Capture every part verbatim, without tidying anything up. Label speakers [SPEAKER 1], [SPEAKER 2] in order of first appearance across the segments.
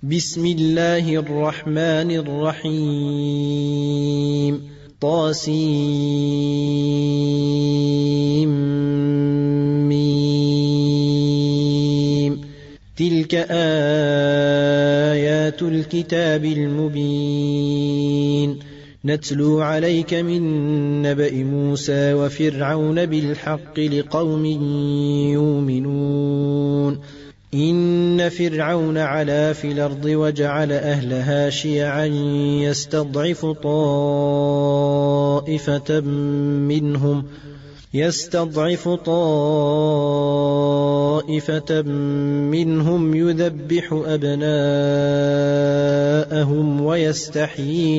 [SPEAKER 1] بسم الله الرحمن الرحيم طاسيم تلك آيات الكتاب المبين نتلو عليك من نبأ موسى وفرعون بالحق لقوم يؤمنون إن فرعون علا في الأرض وجعل أهلها شيعا يستضعف طائفة منهم يستضعف طائفة منهم يذبح أبناءهم ويستحيي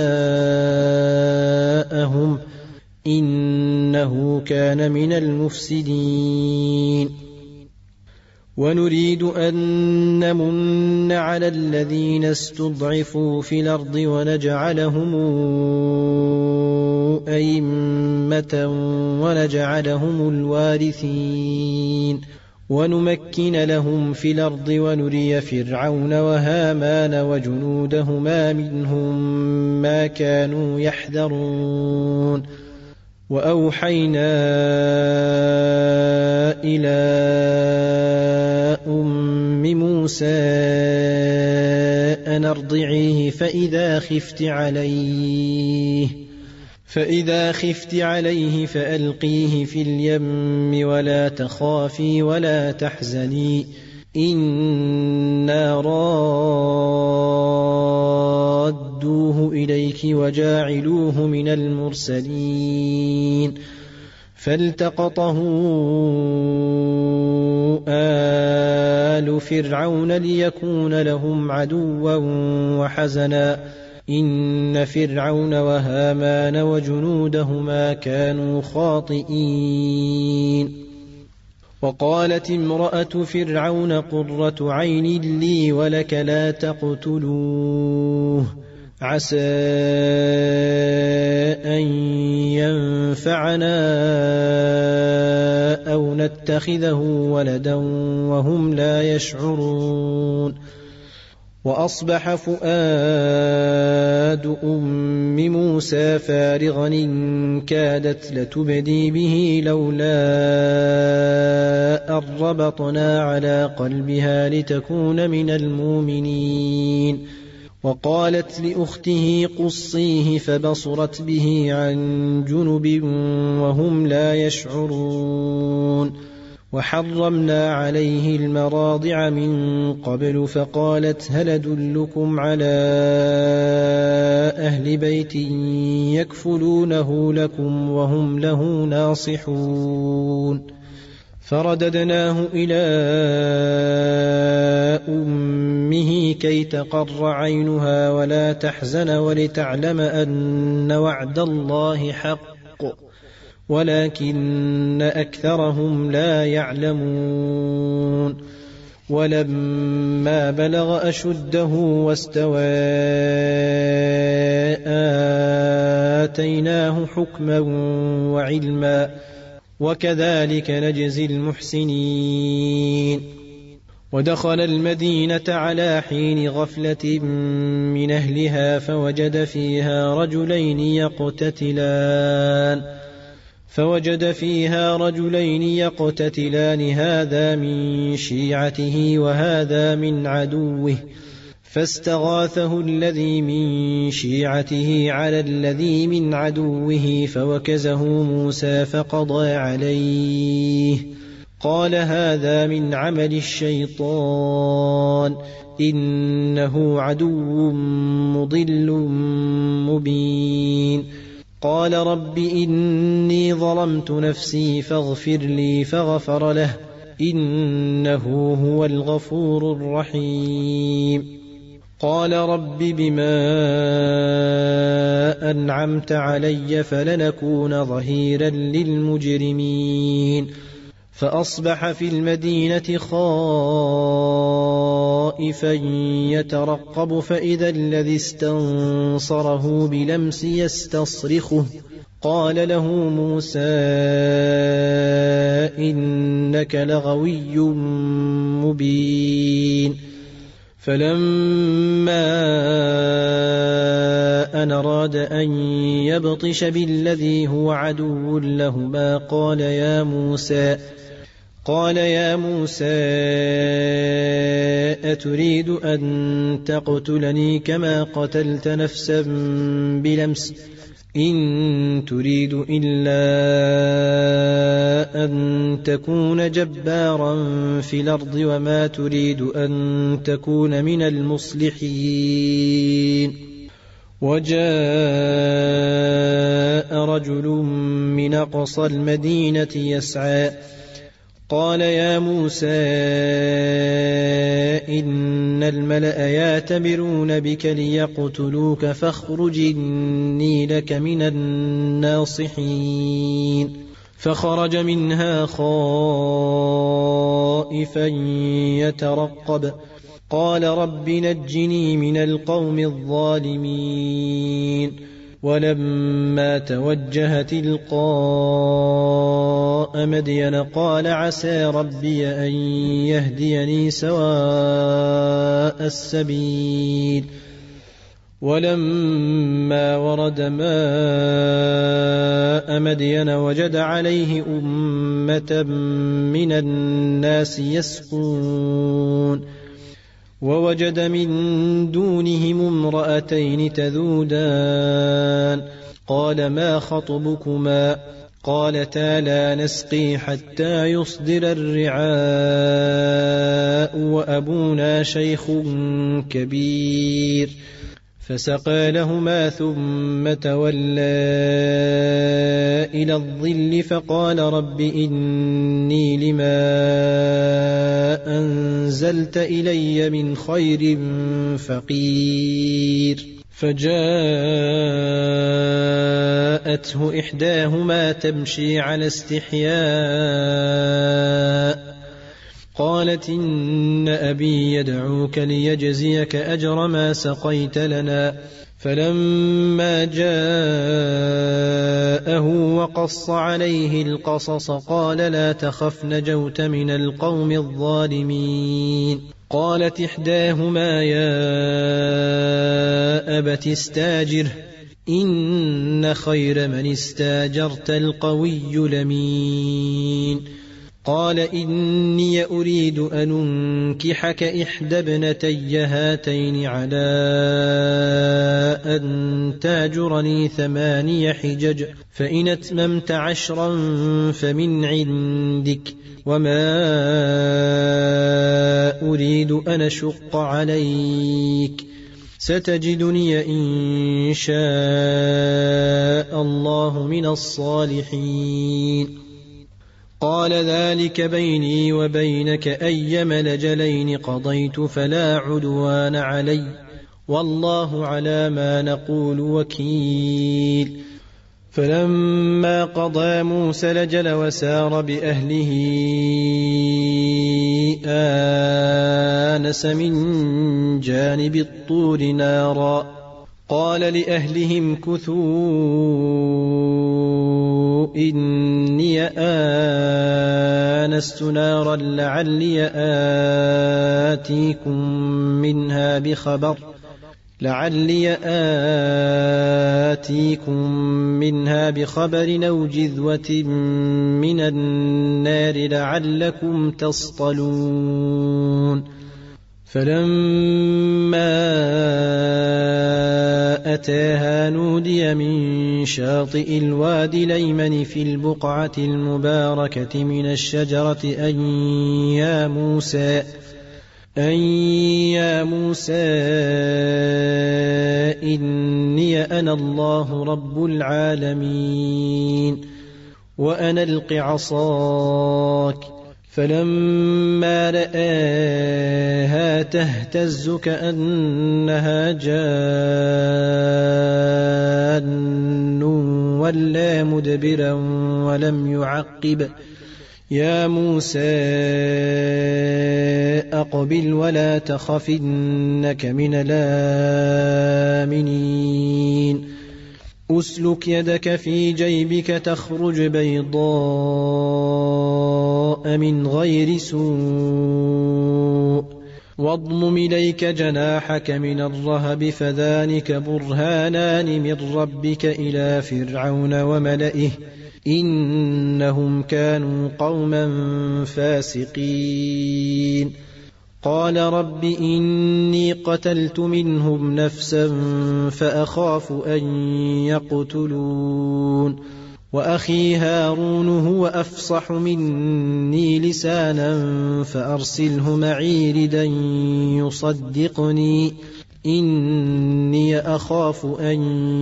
[SPEAKER 1] نساءهم إنه كان من المفسدين ونريد أن نمن على الذين استضعفوا في الأرض ونجعلهم أئمة ونجعلهم الوارثين ونمكن لهم في الأرض ونري فرعون وهامان وجنودهما منهم ما كانوا يحذرون وأوحينا إلى أم موسى أن أرضعيه فإذا خفت عليه فإذا خفت عليه فألقيه في اليم ولا تخافي ولا تحزني إنا رادوه إليك وجاعلوه من المرسلين فالتقطه آل فرعون ليكون لهم عدوا وحزنا إن فرعون وهامان وجنودهما كانوا خاطئين وقالت امرأة فرعون قرة عين لي ولك لا تقتلوه عسى أن ينفعنا أو نتخذه ولدا وهم لا يشعرون وأصبح فؤاد أم موسى فارغا إن كادت لتبدي به لولا أن ربطنا على قلبها لتكون من المؤمنين وقالت لأخته قصيه فبصرت به عن جنب وهم لا يشعرون وحرمنا عليه المراضع من قبل فقالت هل أدلكم على أهل بيت يكفلونه لكم وهم له ناصحون فرددناه إلى أمه كي تقر عينها ولا تحزن ولتعلم أن وعد الله حق ولكن أكثرهم لا يعلمون ولما بلغ أشده واستوى آتيناه حكما وعلما وكذلك نجزي المحسنين ودخل المدينة على حين غفلة من أهلها فوجد فيها رجلين يقتتلان فوجد فيها رجلين يقتتلان هذا من شيعته وهذا من عدوه فاستغاثه الذي من شيعته على الذي من عدوه فوكزه موسى فقضى عليه قال هذا من عمل الشيطان إنه عدو مضل مبين قال رب إني ظلمت نفسي فاغفر لي فغفر له إنه هو الغفور الرحيم قال رب بما أنعمت علي فلنكون ظهيرا للمجرمين فأصبح في المدينة خائفا يترقب فإذا الذي استنصره بلمس يستصرخه قال له موسى إنك لغوي مبين فلما أن أراد أن يبطش بالذي هو عدو لهما قال يا موسى قال يا موسى أتريد أن تقتلني كما قتلت نفسا بلمس إن تريد إلا أن تكون جبارا في الأرض وما تريد أن تكون من المصلحين. وجاء رجل من أقصى المدينة يسعى قال يا موسى إن الملأ يأتمرون بك ليقتلوك فاخرج إني لك من الناصحين. فخرج منها خائفا يترقب قال رب نجني من القوم الظالمين. ولما توجه تلقاء مدين قال عسى ربي أن يهديني سواء السبيل. ولما ورد ماء مدين وجد عليه أمة من الناس يسقون ووجد من دونهم امرأتين تذودان قال ما خطبكما قالتا لا نسقي حتى يصدر الرعاء وأبونا شيخ كبير. فسقى لهما ثم تولى إلى الظل فقال رب إني لما أنزلت إلي من خير فقير. فجاءته إحداهما تمشي على استحياء قالت إن أبي يدعوك ليجزيك أجر ما سقيت لنا. فلما جاءه وقص عليه القصص قال لا تخف نجوت من القوم الظالمين. قالت إحداهما يا أبت استاجره إن خير من استاجرت القوي الأمين. قال إني أريد أن أنكحك إحدى ابنتي هاتين على أن تاجرني ثماني حجج فإن أتممت عشرا فمن عندك وما أريد أن أشق عليك ستجدني إن شاء الله من الصالحين. قال ذلك بيني وبينك أيما الأجلين قضيت فلا عدوان علي والله على ما نقول وكيل. فلما قضى موسى الأجل وسار بأهله آنس من جانب الطور نارا قال لأهلهم كثوا إني آنست نارا لعلي آتيكم منها بخبر لعلي آتيكم منها بخبر أو جذوة من النار لعلكم تصطلون. فلما أتاها نودي من شاطئ الوادي الأيمن في البقعة المباركة من الشجرة أن يا موسى أن يا موسى إني أنا الله رب العالمين وأنا ألق عصاك. فلما رآها تهتز كأنها جان ولا مدبرا ولم يعقب يا موسى أقبل ولا تخف إنك من الآمنين. أسلك يدك في جيبك تخرج بيضاء من غير سوء واضمم إليك جناحك من الرهب فذلك برهانان من ربك إلى فرعون وملئه إنهم كانوا قوما فاسقين قال رب إني قتلت منهم نفسا فأخاف أن يقتلون وأخي هارون هو أفصح مني لسانا فأرسله معي ردا يصدقني إني أخاف أن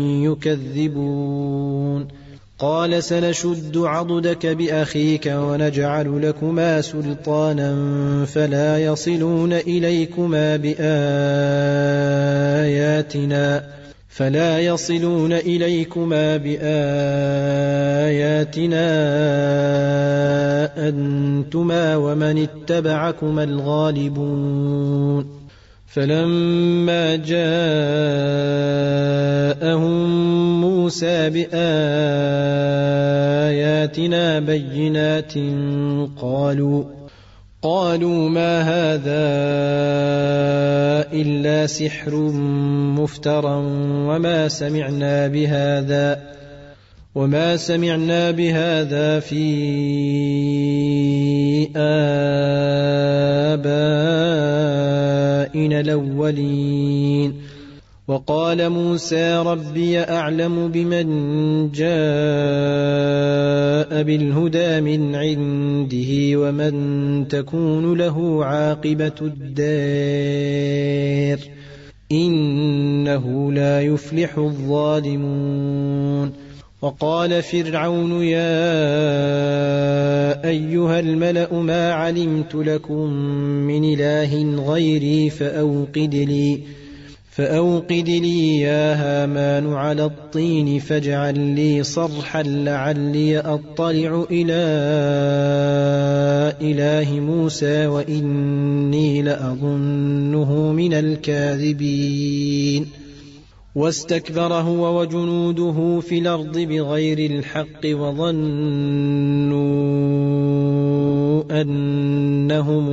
[SPEAKER 1] يكذبون قال سنشد عضدك بأخيك ونجعل لكما سلطانا فلا يصلون إليكما بآياتنا فلا يصلون إليكما بآياتنا أنتما ومن اتبعكما الغالبون فلما جاءهم موسى بآياتنا بينات قالوا قالوا ما هذا إلا سحر مفترى وما سمعنا بهذا وما سمعنا بهذا في آبائنا الأولين وقال موسى ربي أعلم بمن جاء بالهدى من عنده ومن تكون له عاقبة الدار إنه لا يفلح الظالمون وقال فرعون يا أيها الملأ ما علمت لكم من إله غيري فأوقد لي فأوقد لي يا هامان على الطين فاجعل لي صرحا لعلي أطلع إلى إله موسى وإني لأظنه من الكاذبين واستكبر هو وجنوده في الأرض بغير الحق وظنوا أنهم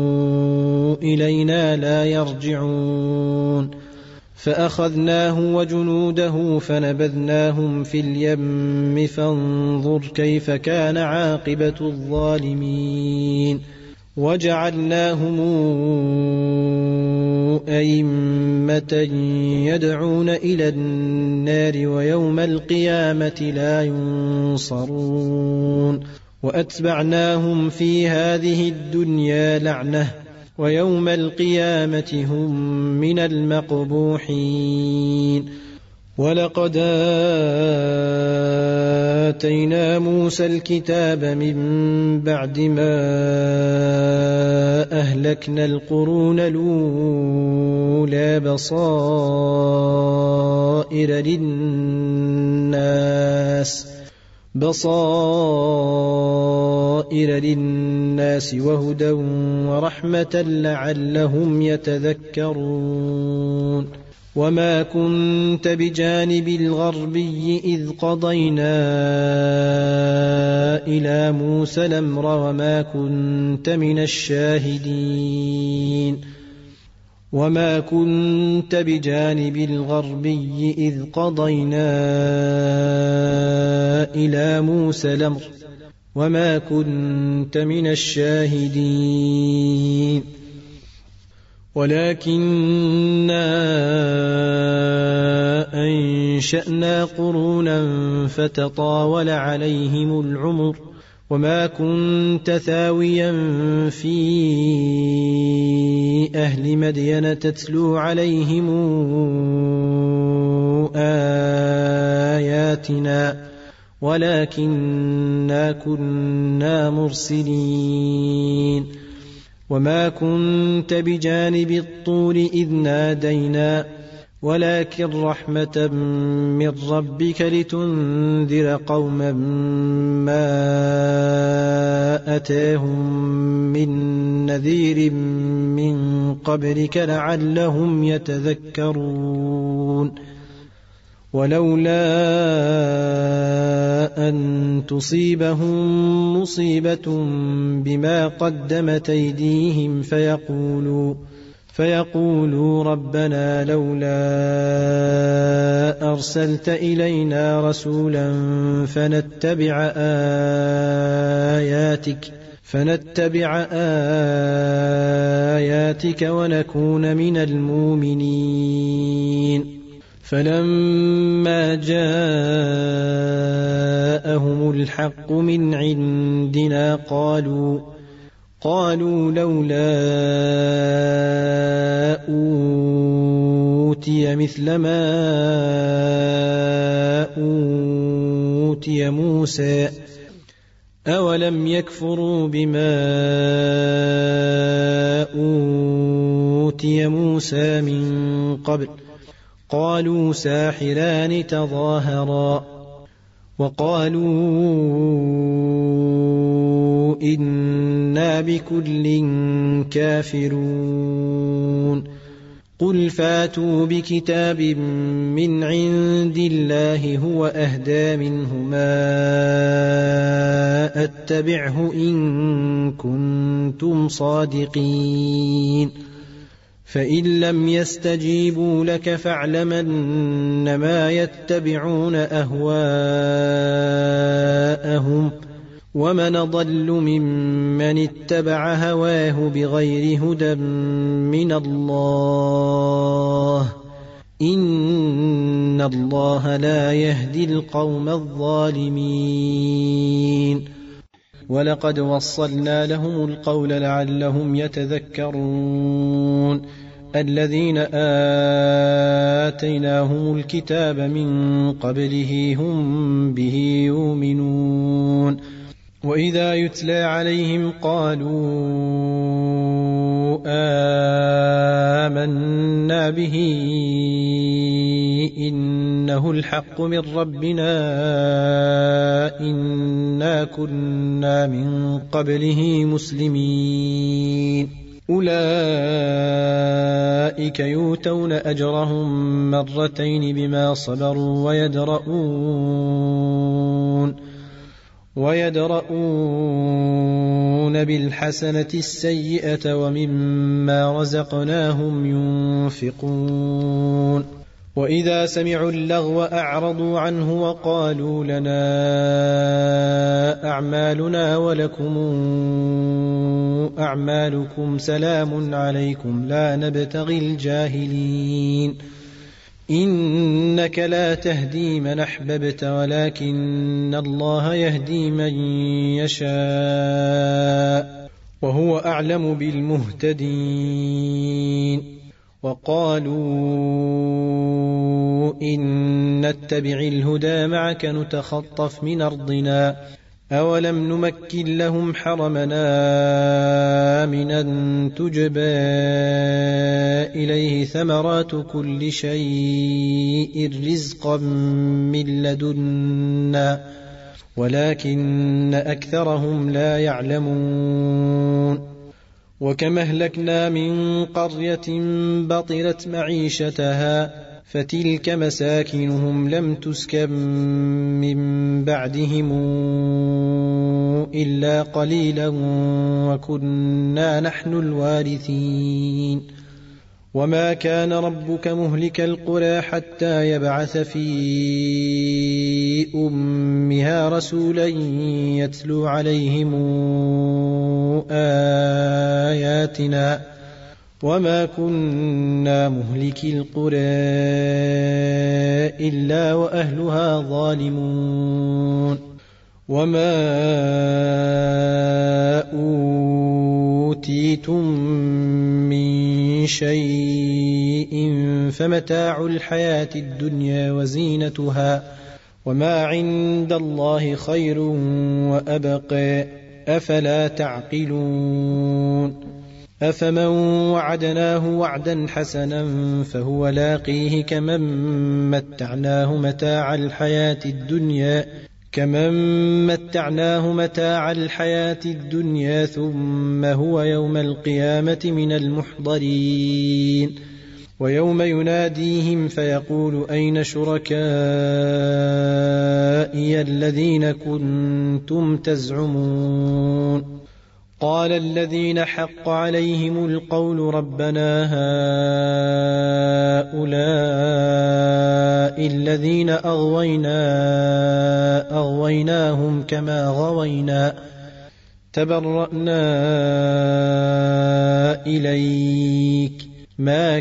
[SPEAKER 1] إلينا لا يرجعون فأخذناه وجنوده فنبذناهم في اليم فانظر كيف كان عاقبة الظالمين وجعلناهم أئمة يدعون إلى النار ويوم القيامة لا ينصرون وأتبعناهم في هذه الدنيا لعنة ويوم القيامة هم من المقبوحين ولقد آتينا موسى الكتاب من بعد ما أهلكنا القرون الأولى بصائر للناس بصائر للناس وهدى ورحمة لعلهم يتذكرون وما كنت بجانب الغربي إذ قضينا إلى موسى الأمر وما كنت من الشاهدين وما كنت بجانب الغربي إذ قضينا إلى موسى الأمر وما كنت من الشاهدين ولكننا أنشأنا قرونا فتطاول عليهم العمر وما كنت ثاويا في أهل مدين تتلو عليهم آياتنا ولكننا كنا مرسلين وما كنت بجانب الطور إذ نادينا ولكن رحمة من ربك لتنذر قوما ما أتاهم من نذير من قبلك لعلهم يتذكرون ولولا أن تصيبهم مصيبة بما قدمت أيديهم فيقولوا فيقولوا ربنا لولا أرسلت إلينا رسولا فنتبع آياتك فنتبع آياتك ونكون من المؤمنين. فلما جاءهم الحق من عندنا قالوا قالوا لولا أوتي مثل ما أوتي موسى أولم يكفروا بما أوتي موسى من قبل قالوا ساحران تظاهرا وقالوا إنا بكل كافرون. قل فاتوا بكتاب من عند الله هو أهدى منهما أتبعه إن كنتم صادقين. فإن لم يستجيبوا لك فاعلم أنما يتبعون أهواءهم ومن ضل ممن اتبع هواه بغير هدى من الله إن الله لا يهدي القوم الظالمين. ولقد وصلنا لهم القول لعلهم يتذكرون. الذين آتيناهم الكتاب من قبله هم به يؤمنون. وإذا يتلى عليهم قالوا آمنا به إنه الحق من ربنا إنا كنا من قبله مسلمين. أولئك يؤتون أجرهم مرتين بما صبروا ويدرؤون ويدرؤون بالحسنة السيئة ومما رزقناهم ينفقون. وإذا سمعوا اللغو أعرضوا عنه وقالوا لنا أعمالنا ولكم أعمالكم سلام عليكم لا نبتغي الجاهلين. إنك لا تهدي من أحببت ولكن الله يهدي من يشاء وهو أعلم بالمهتدين. وقالوا إن نتبع الهدى معك نتخطف من أرضنا أولم نمكن لهم حرمنا آمنا تجبى إليه ثمرات كل شيء رزقا من لدنا ولكن أكثرهم لا يعلمون. وكم أهلكنا من قرية بطرت معيشتها فتلك مساكنهم لم تسكن من بعدهم إلا قليلا وكنا نحن الوارثين. وما كان ربك مهلك القرى حتى يبعث في أمها رسولا يتلو عليهم آياتنا وما كنا مهلكي القرى إلا وأهلها ظالمون. وما أوتيتم من شيء فمتاع الحياة الدنيا وزينتها وما عند الله خير وأبقى أفلا تعقلون. أفمن وعدناه وعدا حسنا فهو لاقيه كمن متعناه متاع الحياة الدنيا كمن متعناه متاع الحياة الدنيا ثم هو يوم القيامة من المحضرين. ويوم يناديهم فيقول أين شركائي الذين كنتم تزعمون قال الذين حق عليهم القول ربنا هؤلاء الذين أغوينا أغويناهم كما غوينا تبرأنا إليك ما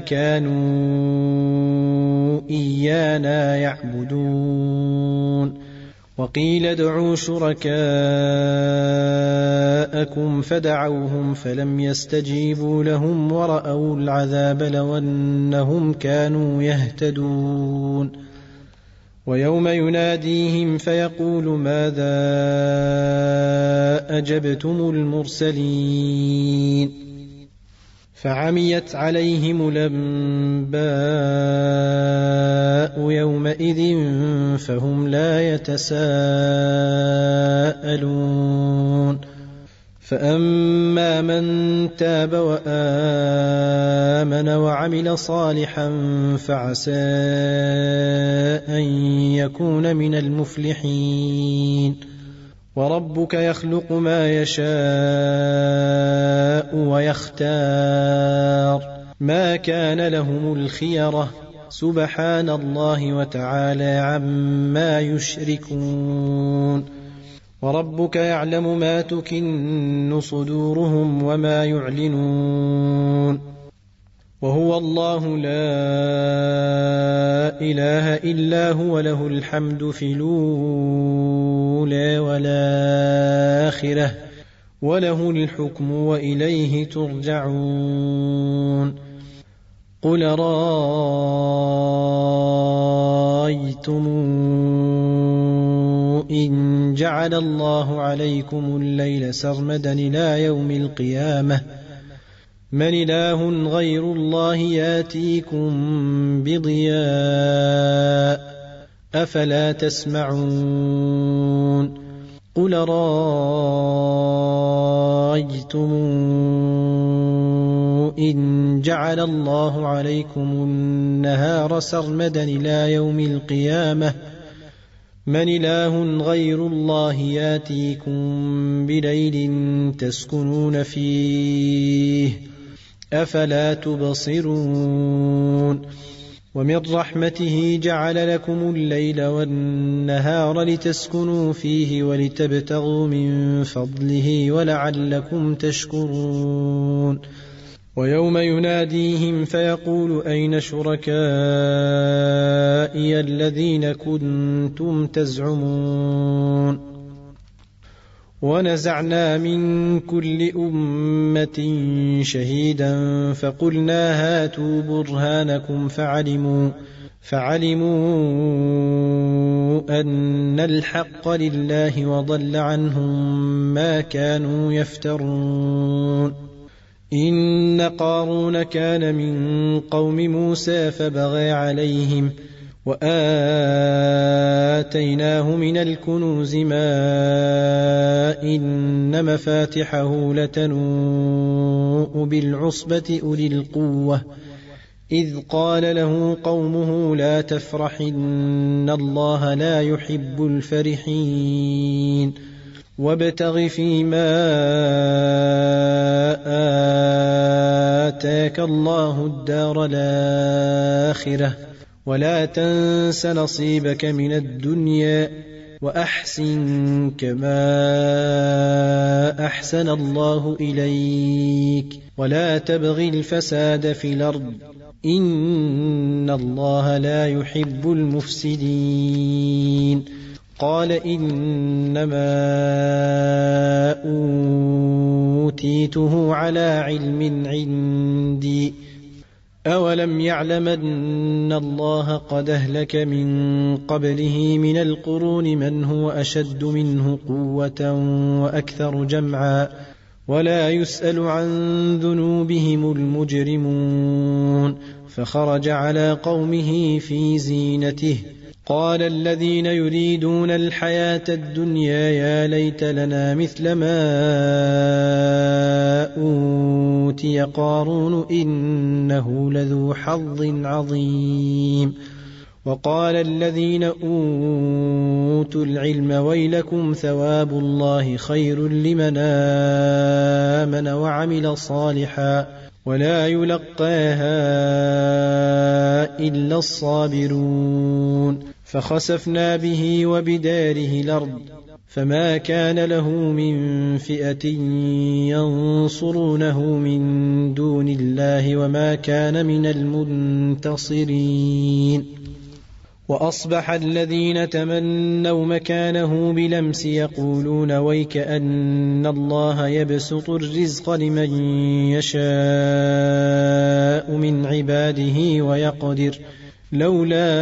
[SPEAKER 1] كانوا إيانا يعبدون وقيل ادعوا شركاءكم فدعوهم فلم يستجيبوا لهم ورأوا العذاب لو أنهم كانوا يهتدون ويوم يناديهم فيقول ماذا أجبتم المرسلين فعميت عليهم الأنباء يومئذ فهم لا يتساءلون فأما من تاب وآمن وعمل صالحا فعسى أن يكون من المفلحين وربك يخلق ما يشاء ويختار ما كان لهم الخيرة سبحان الله وتعالى عما يشركون وربك يعلم ما تكن صدورهم وما يعلنون وهو الله لا إله إلا هو له الحمد في الأولى والآخرة وله الحكم وإليه ترجعون قل رأيتم إن جعل الله عليكم الليل سرمدا إلى يوم القيامة من إله غير الله ياتيكم بضياء أفلا تسمعون قل رأيتم إن جعل الله عليكم النهار سرمدا إلى يوم القيامة من إله غير الله ياتيكم بليل تسكنون فيه أفلا تبصرون ومن رحمته جعل لكم الليل والنهار لتسكنوا فيه ولتبتغوا من فضله ولعلكم تشكرون ويوم يناديهم فيقول أين شركائي الذين كنتم تزعمون ونزعنا من كل أمة شهيدا فقلنا هاتوا برهانكم فعلموا فعلموا أن الحق لله وضل عنهم ما كانوا يفترون إن قارون كان من قوم موسى فبغى عليهم وآتيناه من الكنوز ما إن مفاتحه لتنوء بالعصبة أولي القوة إذ قال له قومه لا تفرح إن الله لا يحب الفرحين وابتغ فيما آتاك الله الدار الآخرة ولا تنس نصيبك من الدنيا وأحسن كما أحسن الله إليك ولا تبغ الفساد في الأرض إن الله لا يحب المفسدين قال إنما أوتيته على علم عندي أولم يعلم أن الله قد أهلك من قبله من القرون من هو أشد منه قوة وأكثر جمعا ولا يسأل عن ذنوبهم المجرمون فخرج على قومه في زينته قال الذين يريدون الحياة الدنيا يا ليت لنا مثل ما أوتي قارون إنه لذو حظ عظيم وقال الذين أوتوا العلم ويلكم ثواب الله خير لمن آمن وعمل صالحا ولا يلقاها إلا الصابرون فخسفنا به وبداره الأرض فما كان له من فئة ينصرونه من دون الله وما كان من المنتصرين وأصبح الذين تمنوا مكانه بلمس يقولون ويكأن الله يبسط الرزق لمن يشاء من عباده ويقدر لولا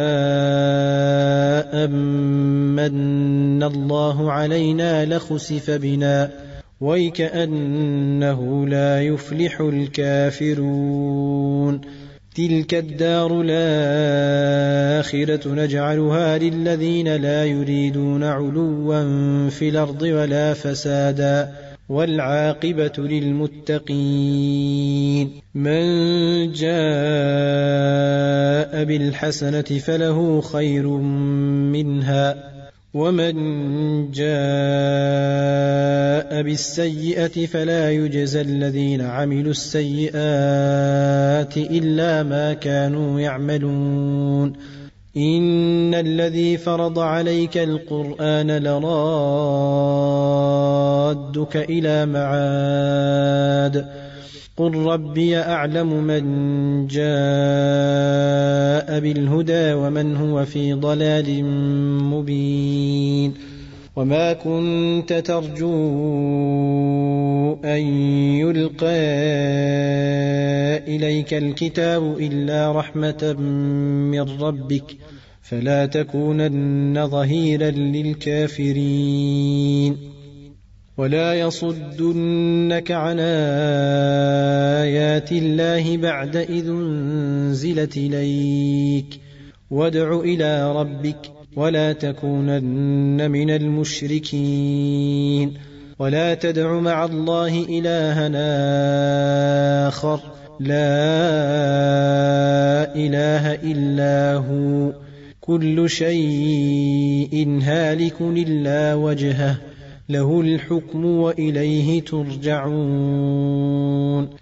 [SPEAKER 1] أمن الله علينا لخسف بنا ويكأنه لا يفلح الكافرون تلك الدار الآخرة نجعلها للذين لا يريدون علوا في الأرض ولا فسادا والعاقبة للمتقين من جاء بالحسنة فله خير منها ومن جاء بالسيئة فلا يجزى الذين عملوا السيئات إلا ما كانوا يعملون إن الذي فرض عليك القرآن لرادك إلى معاد قل ربي أعلم من جاء بالهدى ومن هو في ضلال مبين وما كنت ترجو أن يلقى إليك الكتاب إلا رحمة من ربك فلا تكونن ظهيرا للكافرين ولا يصدنك عن آيات الله بعد إذ انزلت إليك وادع إلى ربك ولا تكونن من المشركين ولا تدع مع الله إلها آخر لا إله إلا هو كل شيء هالك إلا وجهه له الحكم وإليه ترجعون